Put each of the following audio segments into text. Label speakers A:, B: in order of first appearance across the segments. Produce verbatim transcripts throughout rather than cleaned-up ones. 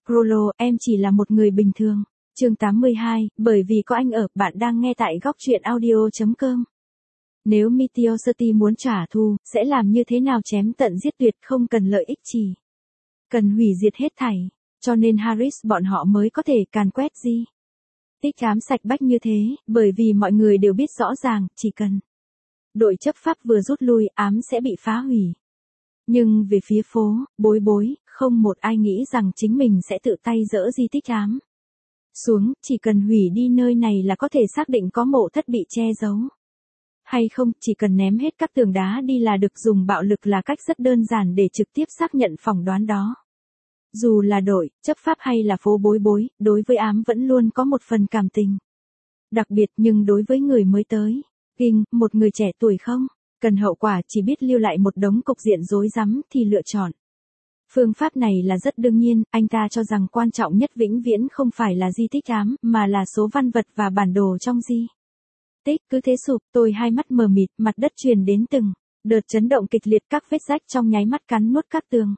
A: Prolo, em chỉ là một người bình thường. Chương tám mươi hai, bởi vì có anh ở, bạn đang nghe tại góc truyện audio chấm com. Nếu Meteor City muốn trả thù, sẽ làm như thế nào? Chém tận giết tuyệt, không cần lợi ích chỉ cần hủy diệt hết thảy, cho nên Harris bọn họ mới có thể càn quét gì. Tích ám sạch bách như thế, bởi vì mọi người đều biết rõ ràng, chỉ cần đội chấp pháp vừa rút lui, ám sẽ bị phá hủy. Nhưng về phía phố, bối bối, không một ai nghĩ rằng chính mình sẽ tự tay dỡ di tích ám xuống, chỉ cần hủy đi nơi này là có thể xác định có mộ thất bị che giấu. Hay không, chỉ cần ném hết các tường đá đi là được. Dùng bạo lực là cách rất đơn giản để trực tiếp xác nhận phỏng đoán đó. Dù là đội, chấp pháp hay là phố bối bối, đối với ám vẫn luôn có một phần cảm tình đặc biệt, nhưng đối với người mới tới, King, một người trẻ tuổi không cần hậu quả, chỉ biết lưu lại một đống cục diện rối rắm thì lựa chọn phương pháp này là rất đương nhiên. Anh ta cho rằng quan trọng nhất vĩnh viễn không phải là di tích ám, mà là số văn vật và bản đồ trong di tích. Cứ thế sụp, tôi hai mắt mờ mịt, mặt đất truyền đến từng đợt chấn động kịch liệt, các vết rách trong nháy mắt cắn nuốt các tường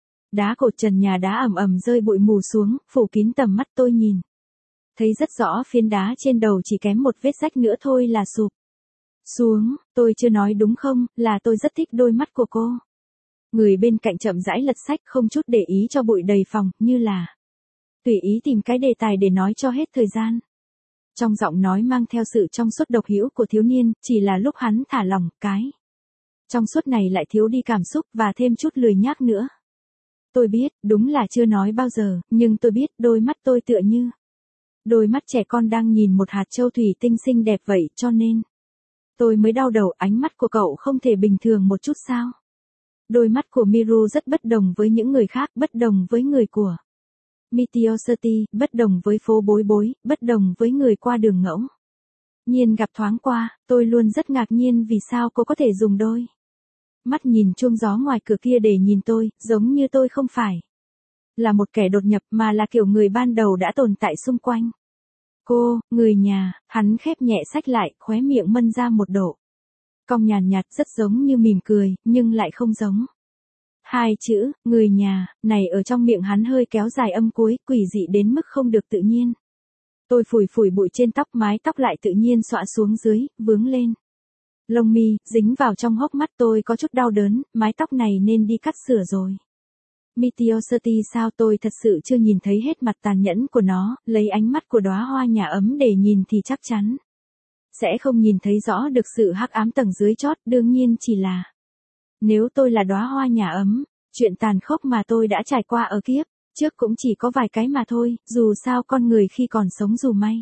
A: đá cột, trần nhà đá ẩm ẩm rơi bụi mù xuống, phủ kín tầm mắt. Tôi nhìn thấy rất rõ phiến đá trên đầu chỉ kém một vết rách nữa thôi là sụp xuống. Tôi chưa nói đúng không, là tôi rất thích đôi mắt của cô. Người bên cạnh chậm rãi lật sách, không chút để ý cho bụi đầy phòng, như là tùy ý tìm cái đề tài để nói cho hết thời gian. Trong giọng nói mang theo sự trong suốt độc hữu của thiếu niên, chỉ là lúc hắn thả lỏng, cái trong suốt này lại thiếu đi cảm xúc và thêm chút lười nhác nữa. Tôi biết, đúng là chưa nói bao giờ, nhưng tôi biết, đôi mắt tôi tựa như đôi mắt trẻ con đang nhìn một hạt châu thủy tinh xinh đẹp vậy, cho nên tôi mới đau đầu. Ánh mắt của cậu không thể bình thường một chút sao? Đôi mắt của Miru rất bất đồng với những người khác, bất đồng với người của Meteor City, bất đồng với phố bối bối, bất đồng với người qua đường ngẫu nhiên gặp thoáng qua. Tôi luôn rất ngạc nhiên vì sao cô có thể dùng đôi mắt nhìn chuông gió ngoài cửa kia để nhìn tôi, giống như tôi không phải là một kẻ đột nhập, mà là kiểu người ban đầu đã tồn tại xung quanh cô, người nhà. Hắn khép nhẹ sách lại, khóe miệng mân ra một độ cong nhàn nhạt, rất giống như mỉm cười, nhưng lại không giống. Hai chữ, người nhà, này ở trong miệng hắn hơi kéo dài âm cuối, quỷ dị đến mức không được tự nhiên. Tôi phủi phủi bụi trên tóc, mái tóc lại tự nhiên xõa xuống dưới, vướng lên lông mi, dính vào trong hốc mắt. Tôi có chút đau đớn, mái tóc này nên đi cắt sửa rồi. Meteor City sao? Tôi thật sự chưa nhìn thấy hết mặt tàn nhẫn của nó, lấy ánh mắt của đóa hoa nhà ấm để nhìn thì chắc chắn sẽ không nhìn thấy rõ được sự hắc ám tầng dưới chót. Đương nhiên chỉ là nếu tôi là đóa hoa nhà ấm, chuyện tàn khốc mà tôi đã trải qua ở kiếp trước cũng chỉ có vài cái mà thôi. Dù sao con người khi còn sống dù may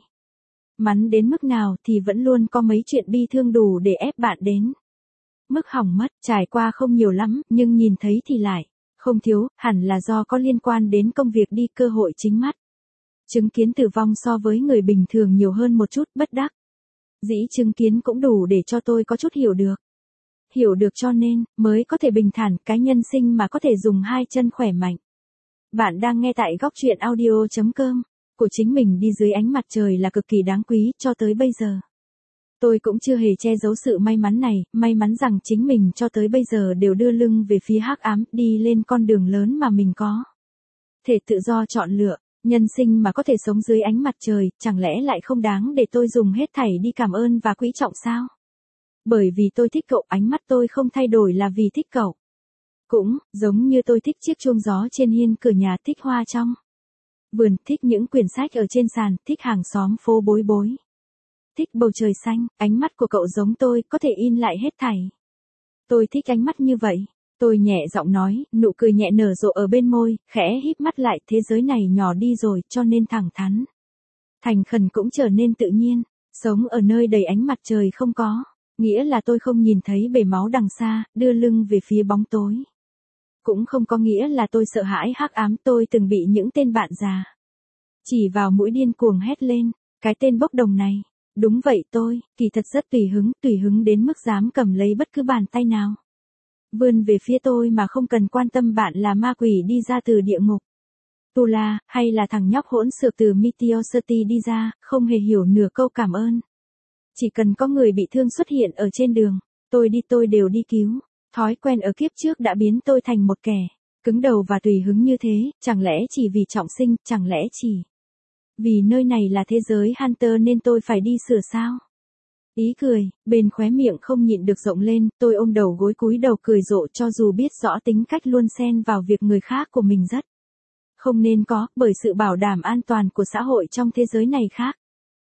A: mắn đến mức nào thì vẫn luôn có mấy chuyện bi thương đủ để ép bạn đến mức hỏng mất. Trải qua không nhiều lắm, nhưng nhìn thấy thì lại không thiếu, hẳn là do có liên quan đến công việc đi, cơ hội chính mắt chứng kiến tử vong so với người bình thường nhiều hơn một chút. Bất đắc dĩ chứng kiến cũng đủ để cho tôi có chút hiểu được. Hiểu được cho nên, mới có thể bình thản, cái nhân sinh mà có thể dùng hai chân khỏe mạnh. Bạn đang nghe tại góc truyện audio chấm com. Của chính mình đi dưới ánh mặt trời là cực kỳ đáng quý, cho tới bây giờ tôi cũng chưa hề che giấu sự may mắn này, may mắn rằng chính mình cho tới bây giờ đều đưa lưng về phía hắc ám, đi lên con đường lớn mà mình có thể tự do chọn lựa. Nhân sinh mà có thể sống dưới ánh mặt trời, chẳng lẽ lại không đáng để tôi dùng hết thảy đi cảm ơn và quý trọng sao? Bởi vì tôi thích cậu, ánh mắt tôi không thay đổi là vì thích cậu. Cũng, giống như tôi thích chiếc chuông gió trên hiên cửa nhà, thích hoa trong vườn, thích những quyển sách ở trên sàn, thích hàng xóm phố bối bối. Thích bầu trời xanh, ánh mắt của cậu giống tôi, có thể in lại hết thảy. Tôi thích ánh mắt như vậy. Tôi nhẹ giọng nói, nụ cười nhẹ nở rộ ở bên môi, khẽ híp mắt lại. Thế giới này nhỏ đi rồi, cho nên thẳng thắn thành khẩn cũng trở nên tự nhiên. Sống ở nơi đầy ánh mặt trời không có nghĩa là tôi không nhìn thấy bể máu đằng xa, đưa lưng về phía bóng tối. Cũng không có nghĩa là tôi sợ hãi hắc ám. Tôi từng bị những tên bạn già chỉ vào mũi điên cuồng hét lên, cái tên bốc đồng này. Đúng vậy, tôi kỳ thật rất tùy hứng, tùy hứng đến mức dám cầm lấy bất cứ bàn tay nào vươn về phía tôi mà không cần quan tâm bạn là ma quỷ đi ra từ địa ngục Tula, hay là thằng nhóc hỗn xược từ Meteor City đi ra, không hề hiểu nửa câu cảm ơn. Chỉ cần có người bị thương xuất hiện ở trên đường, tôi đi tôi đều đi cứu. Thói quen ở kiếp trước đã biến tôi thành một kẻ Cứng đầu và tùy hứng như thế, chẳng lẽ chỉ vì trọng sinh, chẳng lẽ chỉ vì nơi này là thế giới Hunter nên tôi phải đi sửa sao? Ý cười, bên khóe miệng không nhịn được rộng lên, tôi ôm đầu gối cúi đầu cười rộ cho dù biết rõ tính cách luôn xen vào việc người khác của mình rất không nên có, bởi sự bảo đảm an toàn của xã hội trong thế giới này khác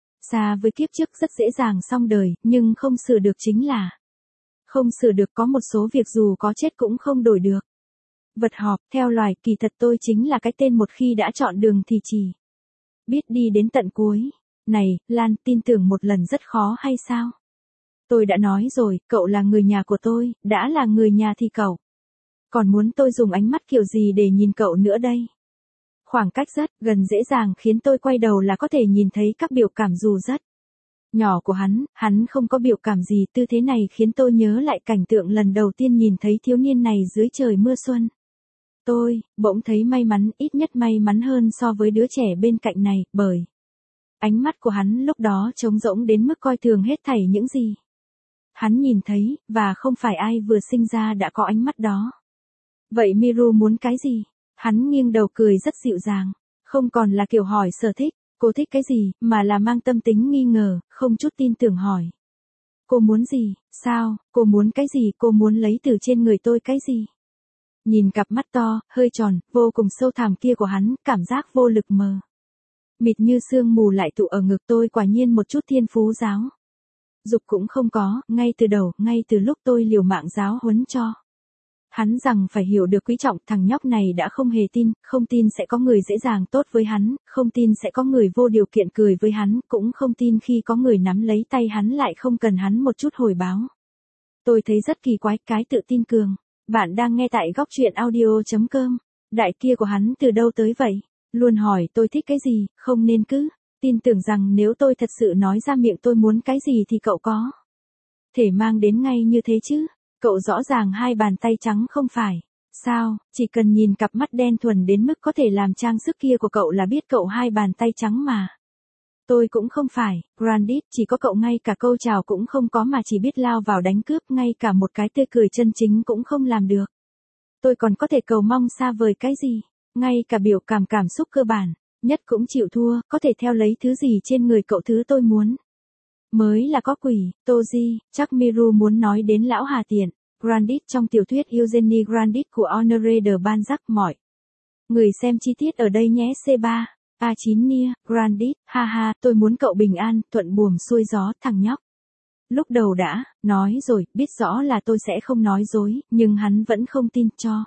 A: xa với kiếp trước rất dễ dàng xong đời, nhưng không sửa được chính là không sửa được, có một số việc dù có chết cũng không đổi được. Vật họp, theo loài, kỳ thật tôi chính là cái tên một khi đã chọn đường thì chỉ biết đi đến tận cuối. Này, Lan, tin tưởng một lần rất khó hay sao? Tôi đã nói rồi, cậu là người nhà của tôi, đã là người nhà thì cậu còn muốn tôi dùng ánh mắt kiểu gì để nhìn cậu nữa đây? Khoảng cách rất gần dễ dàng khiến tôi quay đầu là có thể nhìn thấy các biểu cảm dù rất nhỏ của hắn, hắn không có biểu cảm gì, tư thế này khiến tôi nhớ lại cảnh tượng lần đầu tiên nhìn thấy thiếu niên này dưới trời mưa xuân. Tôi, bỗng thấy may mắn, ít nhất may mắn hơn so với đứa trẻ bên cạnh này, bởi ánh mắt của hắn lúc đó trống rỗng đến mức coi thường hết thảy những gì hắn nhìn thấy, và không phải ai vừa sinh ra đã có ánh mắt đó. Vậy Miru muốn cái gì? Hắn nghiêng đầu cười rất dịu dàng, không còn là kiểu hỏi sở thích, cô thích cái gì, mà là mang tâm tính nghi ngờ, không chút tin tưởng hỏi. Cô muốn gì, sao, cô muốn cái gì, cô muốn lấy từ trên người tôi cái gì? Nhìn cặp mắt to, hơi tròn, vô cùng sâu thẳm kia của hắn, cảm giác vô lực mờ mịt như sương mù lại tụ ở ngực tôi, quả nhiên một chút thiên phú giáo dục cũng không có, ngay từ đầu, ngay từ lúc tôi liều mạng giáo huấn cho hắn rằng phải hiểu được quý trọng, thằng nhóc này đã không hề tin, không tin sẽ có người dễ dàng tốt với hắn, không tin sẽ có người vô điều kiện cười với hắn, cũng không tin khi có người nắm lấy tay hắn lại không cần hắn một chút hồi báo. Tôi thấy rất kỳ quái, cái tự tin cường. Bạn đang nghe tại góc truyện audio.com. Đại kia của hắn từ đâu tới vậy? Luôn hỏi tôi thích cái gì, không nên cứ tin tưởng rằng nếu tôi thật sự nói ra miệng tôi muốn cái gì thì cậu có thể mang đến ngay như thế chứ. Cậu rõ ràng hai bàn tay trắng không phải sao, chỉ cần nhìn cặp mắt đen thuần đến mức có thể làm trang sức kia của cậu là biết cậu hai bàn tay trắng mà. Tôi cũng không phải, Grandit, chỉ có cậu ngay cả câu chào cũng không có mà chỉ biết lao vào đánh cướp, ngay cả một cái tươi cười chân chính cũng không làm được. Tôi còn có thể cầu mong xa vời cái gì, ngay cả biểu cảm cảm xúc cơ bản nhất cũng chịu thua, có thể theo lấy thứ gì trên người cậu, thứ tôi muốn mới là có quỷ. Toji, chắc Miru muốn nói đến lão Hà Tiện, Grandit trong tiểu thuyết Eugenie Grandit của Honoré de Balzac. Mọi người xem chi tiết ở đây nhé. C ba A chín Nia, Grandit, ha ha, tôi muốn cậu bình an, thuận buồm xuôi gió, thằng nhóc. Lúc đầu đã nói rồi, biết rõ là tôi sẽ không nói dối, nhưng hắn vẫn không tin cho.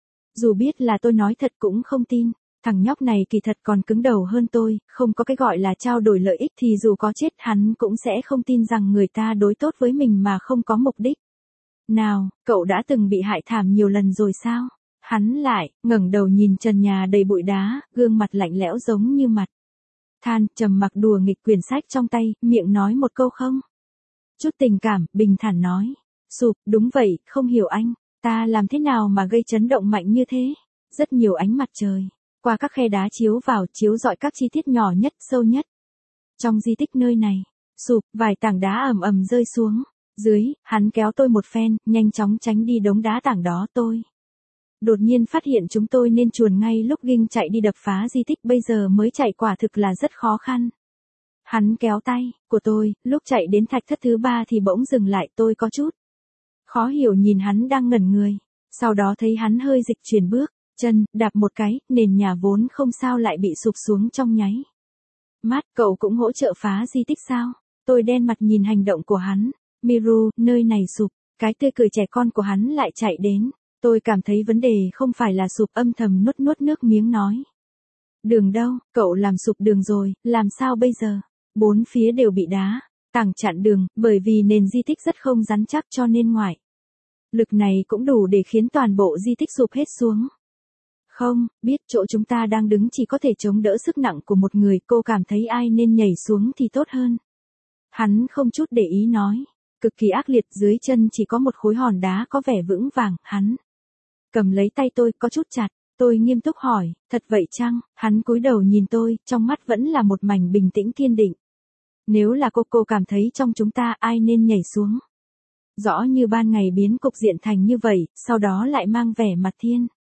A: Dù biết là tôi nói thật cũng không tin. Thằng nhóc này kỳ thật còn cứng đầu hơn tôi, không có cái gọi là trao đổi lợi ích thì dù có chết hắn cũng sẽ không tin rằng người ta đối tốt với mình mà không có mục đích. Nào, cậu đã từng bị hại thảm nhiều lần rồi sao? Hắn lại, ngẩng đầu nhìn trần nhà đầy bụi đá, gương mặt lạnh lẽo giống như mặt than, trầm mặc đùa nghịch quyển sách trong tay, miệng nói một câu không chút tình cảm, bình thản nói. Sụp, đúng vậy, không hiểu anh, ta làm thế nào mà gây chấn động mạnh như thế? Rất nhiều ánh mặt trời qua các khe đá chiếu vào, chiếu rọi các chi tiết nhỏ nhất, sâu nhất trong di tích nơi này. Sụp, vài tảng đá ầm ầm rơi xuống. Dưới, hắn kéo tôi một phen, nhanh chóng tránh đi đống đá tảng đó. Tôi đột nhiên phát hiện chúng tôi nên chuồn ngay lúc Ging chạy đi đập phá di tích, bây giờ mới chạy quả thực là rất khó khăn. Hắn kéo tay của tôi, lúc chạy đến thạch thất thứ ba thì bỗng dừng lại, tôi có chút khó hiểu nhìn hắn đang ngẩn người. Sau đó thấy hắn hơi dịch chuyển bước chân, đạp một cái, nền nhà vốn không sao lại bị sụp xuống trong nháy mắt. Cậu cũng hỗ trợ phá di tích sao? Tôi đen mặt nhìn hành động của hắn. Miru, nơi này sụp. Cái tươi cười trẻ con của hắn lại chạy đến. Tôi cảm thấy vấn đề không phải là sụp, âm thầm nuốt nuốt nước miếng nói. Đường đâu, cậu làm sụp đường rồi, làm sao bây giờ? Bốn phía đều bị đá tảng chặn đường, bởi vì nền di tích rất không rắn chắc cho nên ngoại lực này cũng đủ để khiến toàn bộ di tích sụp hết xuống. Không, biết chỗ chúng ta đang đứng chỉ có thể chống đỡ sức nặng của một người, cô cảm thấy ai nên nhảy xuống thì tốt hơn. Hắn không chút để ý nói. Cực kỳ ác liệt, dưới chân chỉ có một khối hòn đá có vẻ vững vàng. Hắn cầm lấy tay tôi, có chút chặt. Tôi nghiêm túc hỏi, thật vậy chăng? Hắn cúi đầu nhìn tôi, trong mắt vẫn là một mảnh bình tĩnh kiên định. Nếu là cô, cô cảm thấy trong chúng ta ai nên nhảy xuống? Rõ như ban ngày biến cục diện thành như vậy, sau đó lại mang vẻ mặt thiên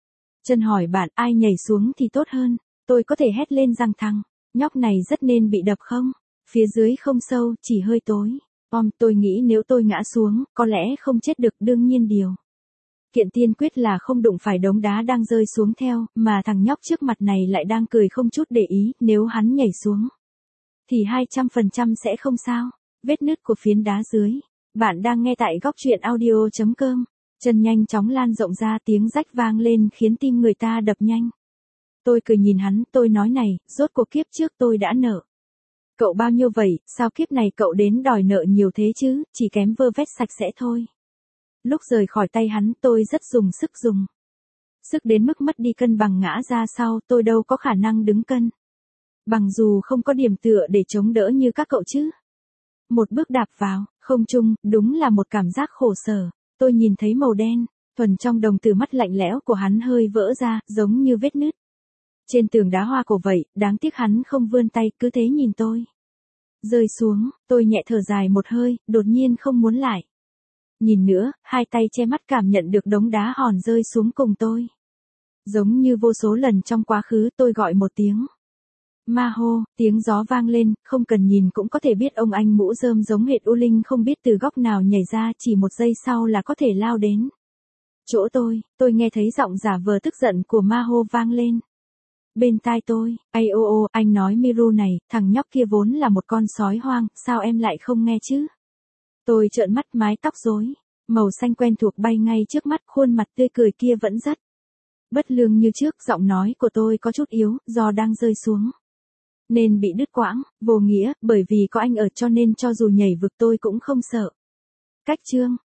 A: Chân hỏi bạn ai nhảy xuống thì tốt hơn, tôi có thể hét lên rằng thằng nhóc này rất nên bị đập không? Phía dưới không sâu, chỉ hơi tối. Om, tôi nghĩ nếu tôi ngã xuống, có lẽ không chết được, đương nhiên điều kiện tiên quyết là không đụng phải đống đá đang rơi xuống theo, mà thằng nhóc trước mặt này lại đang cười không chút để ý, nếu hắn nhảy xuống thì hai trăm phần trăm sẽ không sao. Vết nứt của phiến đá dưới. Bạn đang nghe tại góc truyện audio chấm com. Chân nhanh chóng lan rộng ra, tiếng rách vang lên khiến tim người ta đập nhanh. Tôi cười nhìn hắn, tôi nói này, rốt cuộc kiếp trước tôi đã nợ cậu bao nhiêu vậy, sao kiếp này cậu đến đòi nợ nhiều thế chứ, chỉ kém vơ vét sạch sẽ thôi. Lúc rời khỏi tay hắn, tôi rất dùng sức dùng sức đến mức mất đi cân bằng ngã ra sau, tôi đâu có khả năng đứng cân bằng dù không có điểm tựa để chống đỡ như các cậu chứ. Một bước đạp vào không trung, đúng là một cảm giác khổ sở. Tôi nhìn thấy màu đen thuần trong đồng tử mắt lạnh lẽo của hắn hơi vỡ ra, giống như vết nứt trên tường đá hoa cổ vậy. Đáng tiếc hắn không vươn tay, cứ thế nhìn tôi rơi xuống. Tôi nhẹ thở dài một hơi, đột nhiên không muốn lại nhìn nữa, hai tay che mắt cảm nhận được đống đá hòn rơi xuống cùng tôi. Giống như vô số lần trong quá khứ, tôi gọi một tiếng ma hô, tiếng gió vang lên, không cần nhìn cũng có thể biết ông anh mũ rơm giống hệt U Linh không biết từ góc nào nhảy ra, chỉ một giây sau là có thể lao đến chỗ tôi. Tôi nghe thấy giọng giả vờ tức giận của ma hô vang lên bên tai tôi. Ai ô ô, anh nói Miru này, thằng nhóc kia vốn là một con sói hoang, sao em lại không nghe chứ? Tôi trợn mắt, mái tóc rối màu xanh quen thuộc bay ngay trước mắt, khuôn mặt tươi cười kia vẫn rất bất lương như trước. Giọng nói của tôi có chút yếu, do đang rơi xuống nên bị đứt quãng. Vô nghĩa, bởi vì có anh ở cho nên cho dù nhảy vực tôi cũng không sợ. Cách chương